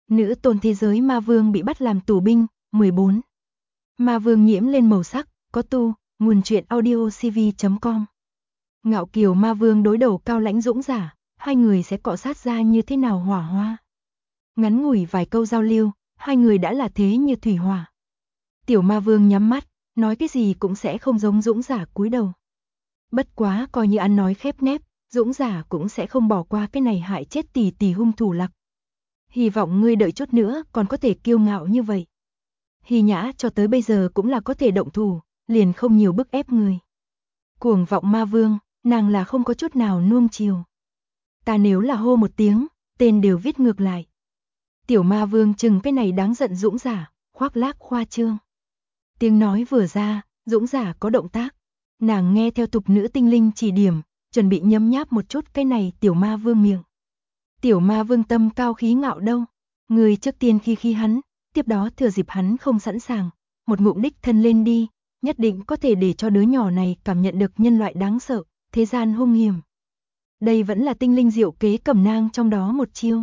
Nữ tôn thế giới ma vương bị bắt làm tù binh, 14. Ma vương nhiễm lên màu sắc, có tu, nguồn truyện audio cv.com. Ngạo kiều ma vương đối đầu cao lãnh dũng giả, hai người sẽ cọ sát ra như thế nào hỏa hoa. Ngắn ngủi vài câu giao lưu, hai người đã là thế như thủy hỏa. Tiểu ma vương nhắm mắt, nói cái gì cũng sẽ không giống dũng giả cúi đầu. Bất quá coi như ăn nói khép nép, dũng giả cũng sẽ không bỏ qua cái này hại chết tỷ tỷ hung thủ Lặc. Hy vọng ngươi đợi chút nữa còn có thể kiêu ngạo như vậy. Hy Nhã cho tới bây giờ cũng là có thể động thủ, liền không nhiều bức ép người. Cuồng vọng ma vương, nàng là không có chút nào nuông chiều. Ta nếu là hô một tiếng, tên đều viết ngược lại. Tiểu ma vương chừng cái này đáng giận dũng giả, khoác lác khoa trương. Tiếng nói vừa ra, dũng giả có động tác. Nàng nghe theo tục nữ tinh linh chỉ điểm, chuẩn bị nhấm nháp một chút cái này tiểu ma vương miệng. Tiểu ma vương tâm cao khí ngạo đâu. Người trước tiên khi hắn, tiếp đó thừa dịp hắn không sẵn sàng, một ngụm đích thân lên đi, nhất định có thể để cho đứa nhỏ này cảm nhận được nhân loại đáng sợ, thế gian hung hiểm. Đây vẫn là tinh linh diệu kế cẩm nang trong đó một chiêu.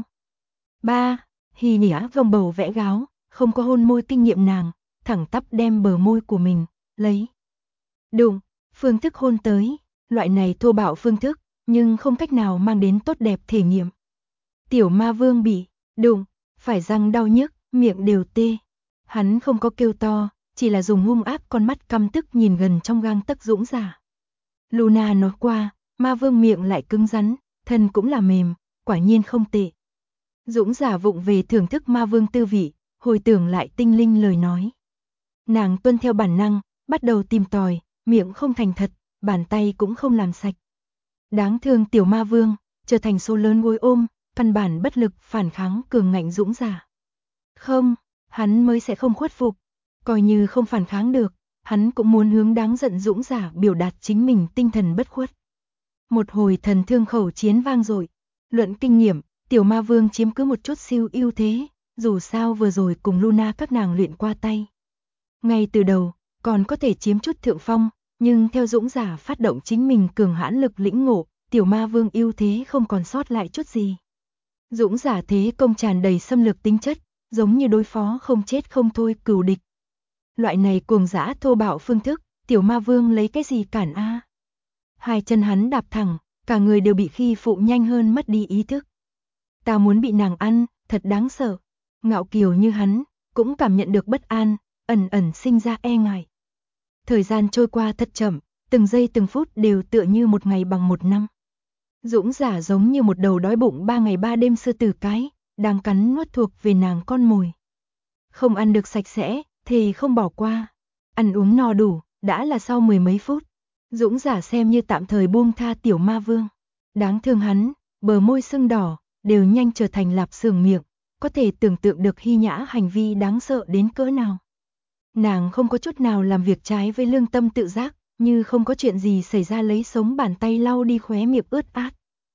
3. Hy Nhã vòng bầu vẽ gáo, không có hôn môi kinh nghiệm nàng, thẳng tắp đem bờ môi của mình, lấy. Đụng, phương thức hôn tới, loại này thô bạo phương thức, nhưng không cách nào mang đến tốt đẹp thể nghiệm. Tiểu ma vương bị đụng, phải răng đau nhức, miệng đều tê. Hắn không có kêu to, chỉ là dùng hung ác con mắt căm tức nhìn gần trong gang tấc dũng giả. Luna nói qua, ma vương miệng lại cứng rắn, thân cũng là mềm, quả nhiên không tệ. Dũng giả vụng về thưởng thức ma vương tư vị, hồi tưởng lại tinh linh lời nói. Nàng tuân theo bản năng, bắt đầu tìm tòi, miệng không thành thật, bàn tay cũng không làm sạch. Đáng thương tiểu ma vương, trở thành số lớn gối ôm, căn bản bất lực phản kháng cường ngạnh dũng giả. Không, hắn mới sẽ không khuất phục, coi như không phản kháng được, hắn cũng muốn hướng đáng giận dũng giả biểu đạt chính mình tinh thần bất khuất. Một hồi thần thương khẩu chiến vang dội, luận kinh nghiệm, tiểu ma vương chiếm cứ một chút siêu ưu thế, dù sao vừa rồi cùng Luna các nàng luyện qua tay. Ngay từ đầu, còn có thể chiếm chút thượng phong, nhưng theo dũng giả phát động chính mình cường hãn lực lĩnh ngộ, tiểu ma vương ưu thế không còn sót lại chút gì. Dũng giả thế công tràn đầy xâm lược tính chất, giống như đối phó không chết không thôi cừu địch. Loại này cuồng dã thô bạo phương thức, tiểu ma vương lấy cái gì cản a? Hai chân hắn đạp thẳng, cả người đều bị khi phụ nhanh hơn mất đi ý thức. Ta muốn bị nàng ăn, thật đáng sợ. Ngạo kiều như hắn, cũng cảm nhận được bất an, ẩn ẩn sinh ra e ngại. Thời gian trôi qua thật chậm, từng giây từng phút đều tựa như một ngày bằng một năm. Dũng giả giống như một đầu đói bụng 3 ngày 3 đêm sư tử cái, đang cắn nuốt thuộc về nàng con mồi. Không ăn được sạch sẽ, thì không bỏ qua. Ăn uống no đủ, đã là sau 10 mấy phút. Dũng giả xem như tạm thời buông tha tiểu ma vương. Đáng thương hắn, bờ môi sưng đỏ, đều nhanh trở thành lạp xưởng miệng, có thể tưởng tượng được Hy Nhã hành vi đáng sợ đến cỡ nào. Nàng không có chút nào làm việc trái với lương tâm tự giác, như không có chuyện gì xảy ra lấy sống bàn tay lau đi khóe miệng ướt át.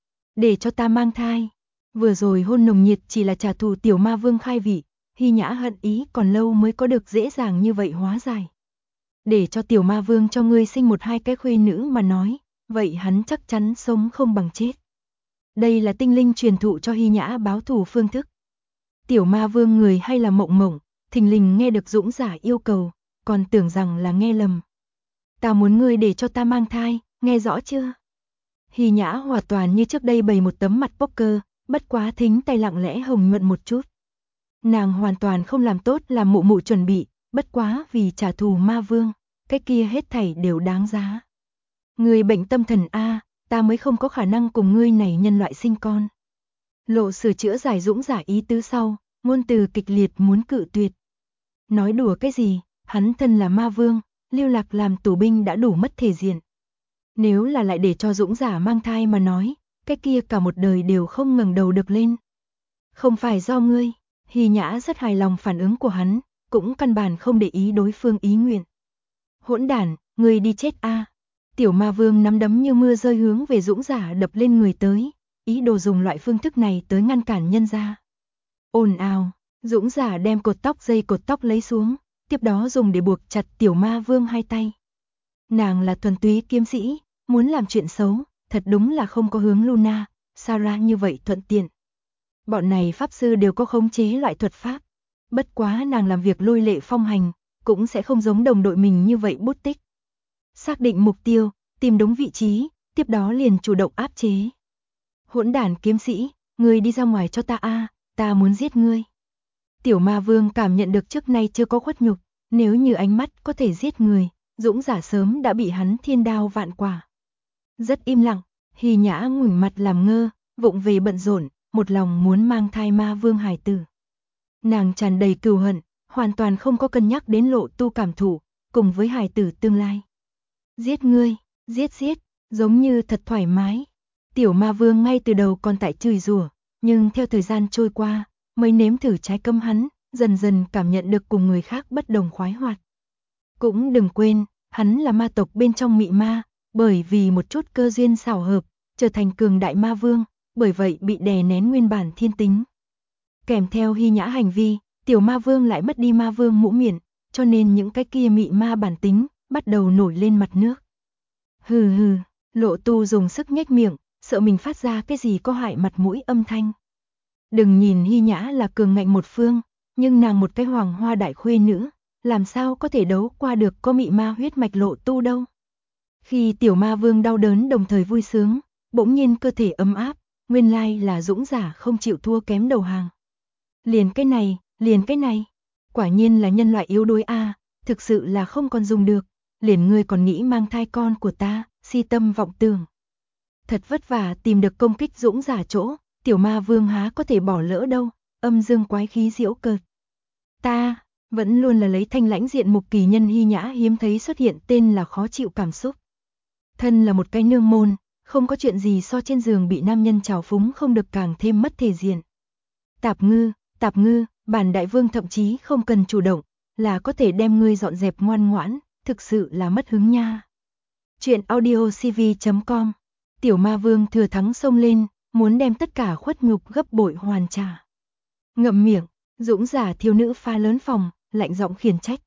Để cho ta mang thai. Vừa rồi hôn nồng nhiệt chỉ là trả thù tiểu ma vương khai vị, Hy Nhã hận ý còn lâu mới có được dễ dàng như vậy hóa giải. Để cho tiểu ma vương cho ngươi sinh một hai cái khuê nữ mà nói, vậy hắn chắc chắn sống không bằng chết. Đây là tinh linh truyền thụ cho Hy Nhã báo thù phương thức. Tiểu ma vương người hay là mộng mộng, thình lình nghe được dũng giả yêu cầu, còn tưởng rằng là nghe lầm. Ta muốn ngươi để cho ta mang thai, nghe rõ chưa? Hy Nhã hoàn toàn như trước đây bày một tấm mặt poker, bất quá thính tay lặng lẽ hồng nhuận một chút. Nàng hoàn toàn không làm tốt làm mụ mụ chuẩn bị, bất quá vì trả thù ma vương, cái kia hết thảy đều đáng giá. Người bệnh tâm thần a, ta mới không có khả năng cùng ngươi này nhân loại sinh con. Lộ sửa chữa giải dũng giả ý tứ sau, ngôn từ kịch liệt muốn cự tuyệt. Nói đùa cái gì, hắn thân là ma vương, lưu lạc làm tù binh đã đủ mất thể diện. Nếu là lại để cho dũng giả mang thai mà nói, cái kia cả một đời đều không ngẩng đầu được lên. Không phải do ngươi. Hy Nhã rất hài lòng phản ứng của hắn, cũng căn bản không để ý đối phương ý nguyện. Hỗn đản, ngươi đi chết a! Tiểu ma vương nắm đấm như mưa rơi hướng về dũng giả đập lên người tới, ý đồ dùng loại phương thức này tới ngăn cản nhân ra. Ồn ào, dũng giả đem dây cột tóc lấy xuống, tiếp đó dùng để buộc chặt tiểu ma vương hai tay. Nàng là thuần túy kiếm sĩ, muốn làm chuyện xấu, thật đúng là không có hướng Luna, Sarah như vậy thuận tiện. Bọn này pháp sư đều có khống chế loại thuật pháp. Bất quá nàng làm việc lôi lệ phong hành, cũng sẽ không giống đồng đội mình như vậy bút tích. Xác định mục tiêu, tìm đúng vị trí, tiếp đó liền chủ động áp chế. Hỗn đản kiếm sĩ, ngươi đi ra ngoài cho ta a, ta muốn giết ngươi. Tiểu ma vương cảm nhận được trước nay chưa có khuất nhục, nếu như ánh mắt có thể giết người, dũng giả sớm đã bị hắn thiên đao vạn quả. Rất im lặng, Hy Nhã ngẩng mặt làm ngơ, vụng về bận rộn, một lòng muốn mang thai ma vương hài tử. Nàng tràn đầy cừu hận, hoàn toàn không có cân nhắc đến Lộ Tu cảm thụ, cùng với hài tử tương lai. Giết ngươi, giết, giống như thật thoải mái. Tiểu ma vương ngay từ đầu còn tại chửi rủa, nhưng theo thời gian trôi qua, mới nếm thử trái cấm hắn, dần dần cảm nhận được cùng người khác bất đồng khoái hoạt. Cũng đừng quên, hắn là ma tộc bên trong mị ma, bởi vì một chút cơ duyên xảo hợp, trở thành cường đại ma vương, bởi vậy bị đè nén nguyên bản thiên tính. Kèm theo Hy Nhã hành vi, tiểu ma vương lại mất đi ma vương mũ miệng, cho nên những cái kia mị ma bản tính, bắt đầu nổi lên mặt nước. Hừ hừ, Lộ Tu dùng sức nhếch miệng, sợ mình phát ra cái gì có hại mặt mũi âm thanh. Đừng nhìn Hy Nhã là cường ngạnh một phương, nhưng nàng một cái hoàng hoa đại khuê nữ, làm sao có thể đấu qua được có mị ma huyết mạch Lộ Tu đâu. Khi tiểu ma vương đau đớn đồng thời vui sướng, bỗng nhiên cơ thể ấm áp, nguyên lai là dũng giả không chịu thua kém đầu hàng. Liền cái này, quả nhiên là nhân loại yếu đuối a, thực sự là không còn dùng được, liền ngươi còn nghĩ mang thai con của ta, si tâm vọng tưởng. Thật vất vả tìm được công kích dũng giả chỗ, tiểu ma vương há có thể bỏ lỡ đâu, âm dương quái khí giễu cợt. Ta, vẫn luôn là lấy thanh lãnh diện mục kỳ nhân Hy Nhã hiếm thấy xuất hiện tên là khó chịu cảm xúc. Thân là một cái nương môn, không có chuyện gì so trên giường bị nam nhân trào phúng không được càng thêm mất thể diện. Tạp ngư, bản đại vương thậm chí không cần chủ động, là có thể đem ngươi dọn dẹp ngoan ngoãn, thực sự là mất hứng nha. Chuyện audiocv.com. Tiểu ma vương thừa thắng xông lên, muốn đem tất cả khuất nhục gấp bội hoàn trả. Ngậm miệng, dũng giả thiếu nữ pha lớn phòng, lạnh giọng khiển trách.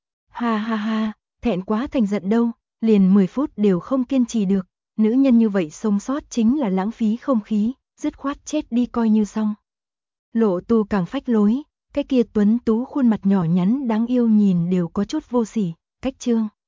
Ha ha ha, thẹn quá thành giận đâu, liền 10 phút đều không kiên trì được, nữ nhân như vậy sống sót chính là lãng phí không khí, dứt khoát chết đi coi như xong. Lộ Tu càng phách lối, cái kia tuấn tú khuôn mặt nhỏ nhắn đáng yêu nhìn đều có chút vô sỉ, cách trương.